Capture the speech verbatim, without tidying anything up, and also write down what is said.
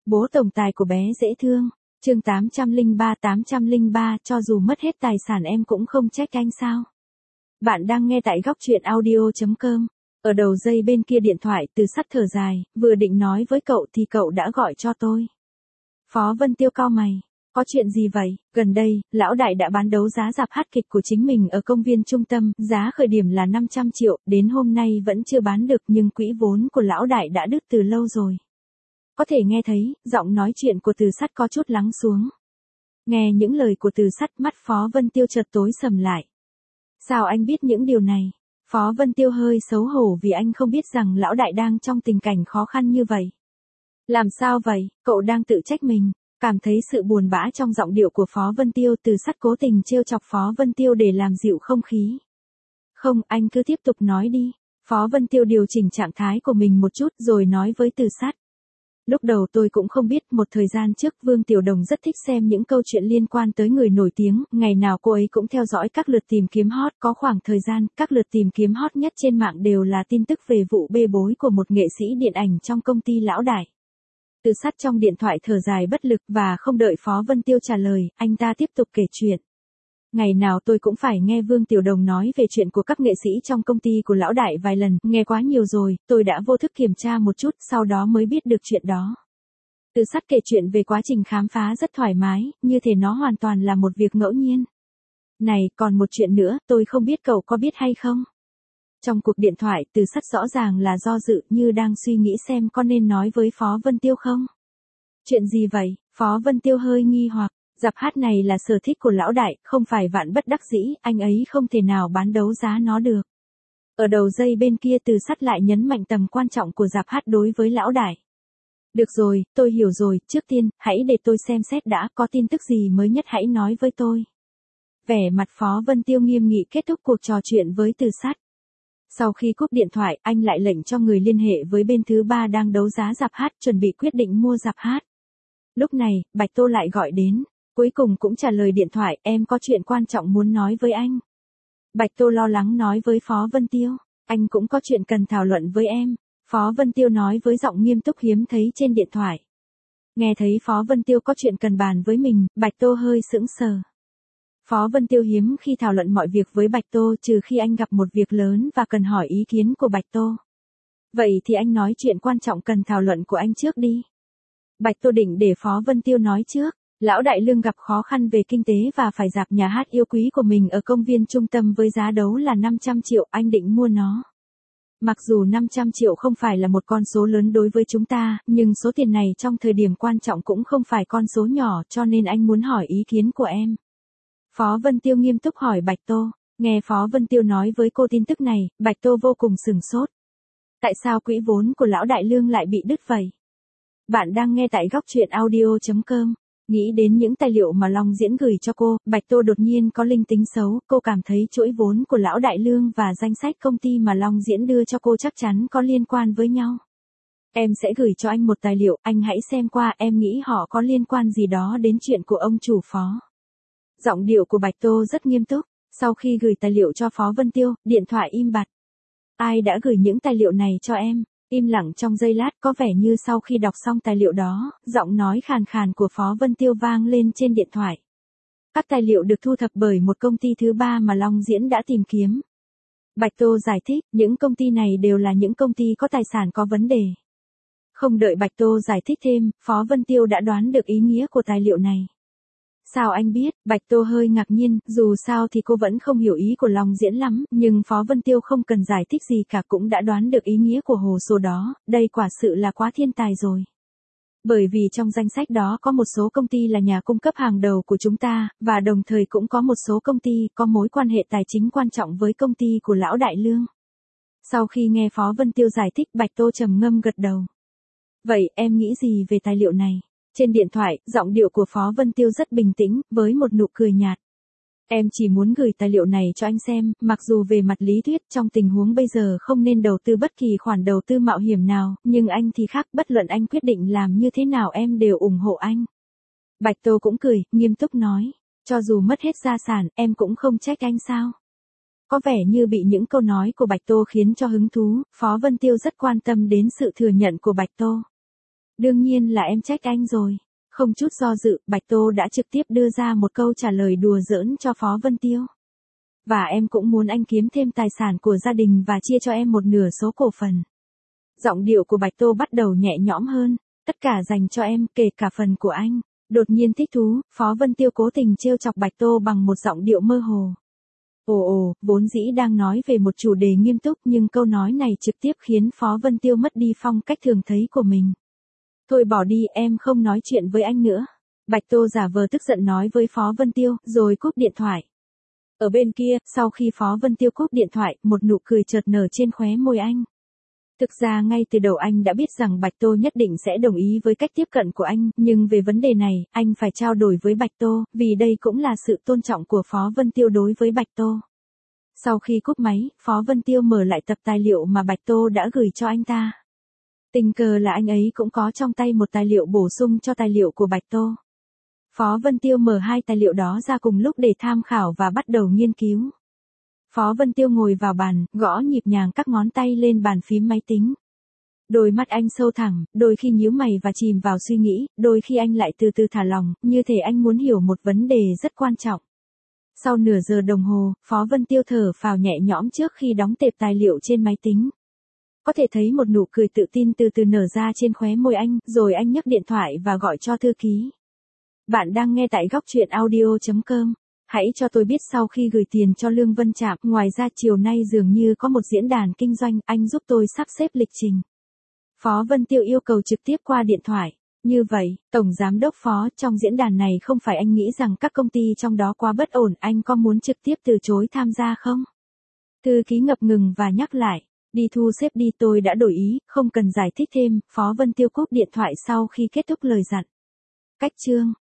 Bố tổng tài của bé dễ thương. Chương tám trăm lẻ ba tám trăm lẻ ba cho dù mất hết tài sản em cũng không trách anh sao? Bạn đang nghe tại góc truyện audio chấm com. Ở đầu dây bên kia điện thoại Từ Sắt thở dài, vừa định nói với cậu thì cậu đã gọi cho tôi. Phó Vân Tiêu cau mày. Có chuyện gì vậy? Gần đây, lão đại đã bán đấu giá rạp hát kịch của chính mình ở công viên trung tâm, giá khởi điểm là năm trăm triệu, đến hôm nay vẫn chưa bán được nhưng quỹ vốn của lão đại đã đứt từ lâu rồi. Có thể nghe thấy, giọng nói chuyện của Từ Sắt có chút lắng xuống. Nghe những lời của Từ Sắt, mắt Phó Vân Tiêu chợt tối sầm lại. Sao anh biết những điều này? Phó Vân Tiêu hơi xấu hổ vì anh không biết rằng lão đại đang trong tình cảnh khó khăn như vậy. Làm sao vậy? Cậu đang tự trách mình. Cảm thấy sự buồn bã trong giọng điệu của Phó Vân Tiêu, Từ Sắt cố tình trêu chọc Phó Vân Tiêu để làm dịu không khí. Không, anh cứ tiếp tục nói đi. Phó Vân Tiêu điều chỉnh trạng thái của mình một chút rồi nói với Từ Sắt. Lúc đầu tôi cũng không biết, một thời gian trước Vương Tiểu Đồng rất thích xem những câu chuyện liên quan tới người nổi tiếng, ngày nào cô ấy cũng theo dõi các lượt tìm kiếm hot, có khoảng thời gian, các lượt tìm kiếm hot nhất trên mạng đều là tin tức về vụ bê bối của một nghệ sĩ điện ảnh trong công ty lão đại. Từ Sắt trong điện thoại thở dài bất lực và không đợi Phó Vân Tiêu trả lời, anh ta tiếp tục kể chuyện. Ngày nào tôi cũng phải nghe Vương Tiểu Đồng nói về chuyện của các nghệ sĩ trong công ty của lão đại vài lần, nghe quá nhiều rồi, tôi đã vô thức kiểm tra một chút, sau đó mới biết được chuyện đó. Từ Sắt kể chuyện về quá trình khám phá rất thoải mái, như thể nó hoàn toàn là một việc ngẫu nhiên. Này, còn một chuyện nữa, tôi không biết cậu có biết hay không? Trong cuộc điện thoại, Từ Sắt rõ ràng là do dự, như đang suy nghĩ xem có nên nói với Phó Vân Tiêu không? Chuyện gì vậy? Phó Vân Tiêu hơi nghi hoặc. Rạp hát này là sở thích của lão đại, không phải vạn bất đắc dĩ, anh ấy không thể nào bán đấu giá nó được. Ở đầu dây bên kia Từ Sắt lại nhấn mạnh tầm quan trọng của rạp hát đối với lão đại. Được rồi, tôi hiểu rồi, trước tiên, hãy để tôi xem xét đã, có tin tức gì mới nhất hãy nói với tôi. Vẻ mặt Phó Vân Tiêu nghiêm nghị kết thúc cuộc trò chuyện với Từ Sắt. Sau khi cúp điện thoại, anh lại lệnh cho người liên hệ với bên thứ ba đang đấu giá rạp hát, chuẩn bị quyết định mua rạp hát. Lúc này, Bạch Tô lại gọi đến. Cuối cùng cũng trả lời điện thoại, em có chuyện quan trọng muốn nói với anh. Bạch Tô lo lắng nói với Phó Vân Tiêu, anh cũng có chuyện cần thảo luận với em. Phó Vân Tiêu nói với giọng nghiêm túc hiếm thấy trên điện thoại. Nghe thấy Phó Vân Tiêu có chuyện cần bàn với mình, Bạch Tô hơi sững sờ. Phó Vân Tiêu hiếm khi thảo luận mọi việc với Bạch Tô trừ khi anh gặp một việc lớn và cần hỏi ý kiến của Bạch Tô. Vậy thì anh nói chuyện quan trọng cần thảo luận của anh trước đi. Bạch Tô định để Phó Vân Tiêu nói trước. Lão đại Lương gặp khó khăn về kinh tế và phải rạp nhà hát yêu quý của mình ở công viên trung tâm với giá đấu là năm trăm triệu, anh định mua nó. Mặc dù năm trăm triệu không phải là một con số lớn đối với chúng ta, nhưng số tiền này trong thời điểm quan trọng cũng không phải con số nhỏ, cho nên anh muốn hỏi ý kiến của em. Phó Vân Tiêu nghiêm túc hỏi Bạch Tô. Nghe Phó Vân Tiêu nói với cô tin tức này, Bạch Tô vô cùng sửng sốt. Tại sao quỹ vốn của lão đại Lương lại bị đứt vậy? Bạn đang nghe tại góc truyện audio chấm com. Nghĩ đến những tài liệu mà Long Diễn gửi cho cô, Bạch Tô đột nhiên có linh tính xấu, cô cảm thấy chuỗi vốn của lão đại Lương và danh sách công ty mà Long Diễn đưa cho cô chắc chắn có liên quan với nhau. Em sẽ gửi cho anh một tài liệu, anh hãy xem qua, em nghĩ họ có liên quan gì đó đến chuyện của ông chủ Phó. Giọng điệu của Bạch Tô rất nghiêm túc, sau khi gửi tài liệu cho Phó Vân Tiêu, điện thoại im bặt. Ai đã gửi những tài liệu này cho em? Im lặng trong giây lát, có vẻ như sau khi đọc xong tài liệu đó, giọng nói khàn khàn của Phó Vân Tiêu vang lên trên điện thoại. Các tài liệu được thu thập bởi một công ty thứ ba mà Long Diễn đã tìm kiếm. Bạch Tô giải thích, những công ty này đều là những công ty có tài sản có vấn đề. Không đợi Bạch Tô giải thích thêm, Phó Vân Tiêu đã đoán được ý nghĩa của tài liệu này. Sao anh biết? Bạch Tô hơi ngạc nhiên, dù sao thì cô vẫn không hiểu ý của Long Diễn lắm, nhưng Phó Vân Tiêu không cần giải thích gì cả cũng đã đoán được ý nghĩa của hồ sơ đó, đây quả sự là quá thiên tài rồi. Bởi vì trong danh sách đó có một số công ty là nhà cung cấp hàng đầu của chúng ta, và đồng thời cũng có một số công ty có mối quan hệ tài chính quan trọng với công ty của lão đại Lương. Sau khi nghe Phó Vân Tiêu giải thích, Bạch Tô trầm ngâm gật đầu. Vậy em nghĩ gì về tài liệu này? Trên điện thoại, giọng điệu của Phó Vân Tiêu rất bình tĩnh, với một nụ cười nhạt. Em chỉ muốn gửi tài liệu này cho anh xem, mặc dù về mặt lý thuyết trong tình huống bây giờ không nên đầu tư bất kỳ khoản đầu tư mạo hiểm nào, nhưng anh thì khác, bất luận anh quyết định làm như thế nào em đều ủng hộ anh. Bạch Tô cũng cười, nghiêm túc nói, cho dù mất hết gia sản, em cũng không trách anh sao? Có vẻ như bị những câu nói của Bạch Tô khiến cho hứng thú, Phó Vân Tiêu rất quan tâm đến sự thừa nhận của Bạch Tô. Đương nhiên là em trách anh rồi. Không chút do dự, Bạch Tô đã trực tiếp đưa ra một câu trả lời đùa giỡn cho Phó Vân Tiêu. Và em cũng muốn anh kiếm thêm tài sản của gia đình và chia cho em một nửa số cổ phần. Giọng điệu của Bạch Tô bắt đầu nhẹ nhõm hơn, tất cả dành cho em, kể cả phần của anh. Đột nhiên thích thú, Phó Vân Tiêu cố tình trêu chọc Bạch Tô bằng một giọng điệu mơ hồ. Ồ ồ, vốn dĩ đang nói về một chủ đề nghiêm túc nhưng câu nói này trực tiếp khiến Phó Vân Tiêu mất đi phong cách thường thấy của mình. Thôi bỏ đi, em không nói chuyện với anh nữa. Bạch Tô giả vờ tức giận nói với Phó Vân Tiêu, rồi cúp điện thoại. Ở bên kia, sau khi Phó Vân Tiêu cúp điện thoại, một nụ cười chợt nở trên khóe môi anh. Thực ra ngay từ đầu anh đã biết rằng Bạch Tô nhất định sẽ đồng ý với cách tiếp cận của anh, nhưng về vấn đề này, anh phải trao đổi với Bạch Tô, vì đây cũng là sự tôn trọng của Phó Vân Tiêu đối với Bạch Tô. Sau khi cúp máy, Phó Vân Tiêu mở lại tập tài liệu mà Bạch Tô đã gửi cho anh ta. Tình cờ là anh ấy cũng có trong tay một tài liệu bổ sung cho tài liệu của Bạch Tô. Phó Vân Tiêu mở hai tài liệu đó ra cùng lúc để tham khảo và bắt đầu nghiên cứu. Phó Vân Tiêu ngồi vào bàn, gõ nhịp nhàng các ngón tay lên bàn phím máy tính. Đôi mắt anh sâu thẳm, đôi khi nhíu mày và chìm vào suy nghĩ, đôi khi anh lại từ từ thả lỏng, như thể anh muốn hiểu một vấn đề rất quan trọng. Sau nửa giờ đồng hồ, Phó Vân Tiêu thở phào nhẹ nhõm trước khi đóng tệp tài liệu trên máy tính. Có thể thấy một nụ cười tự tin từ từ nở ra trên khóe môi anh, rồi anh nhấc điện thoại và gọi cho thư ký. Bạn đang nghe tại góc truyện audio chấm com. Hãy cho tôi biết sau khi gửi tiền cho Lương Vân Trạm, ngoài ra chiều nay dường như có một diễn đàn kinh doanh, anh giúp tôi sắp xếp lịch trình. Phó Vân Tiêu yêu cầu trực tiếp qua điện thoại. Như vậy, Tổng Giám đốc Phó, trong diễn đàn này không phải anh nghĩ rằng các công ty trong đó quá bất ổn, anh có muốn trực tiếp từ chối tham gia không? Thư ký ngập ngừng và nhắc lại. Đi thu xếp đi, tôi đã đổi ý, không cần giải thích thêm. Phó Vân Tiêu cúp điện thoại sau khi kết thúc lời dặn. Cách chương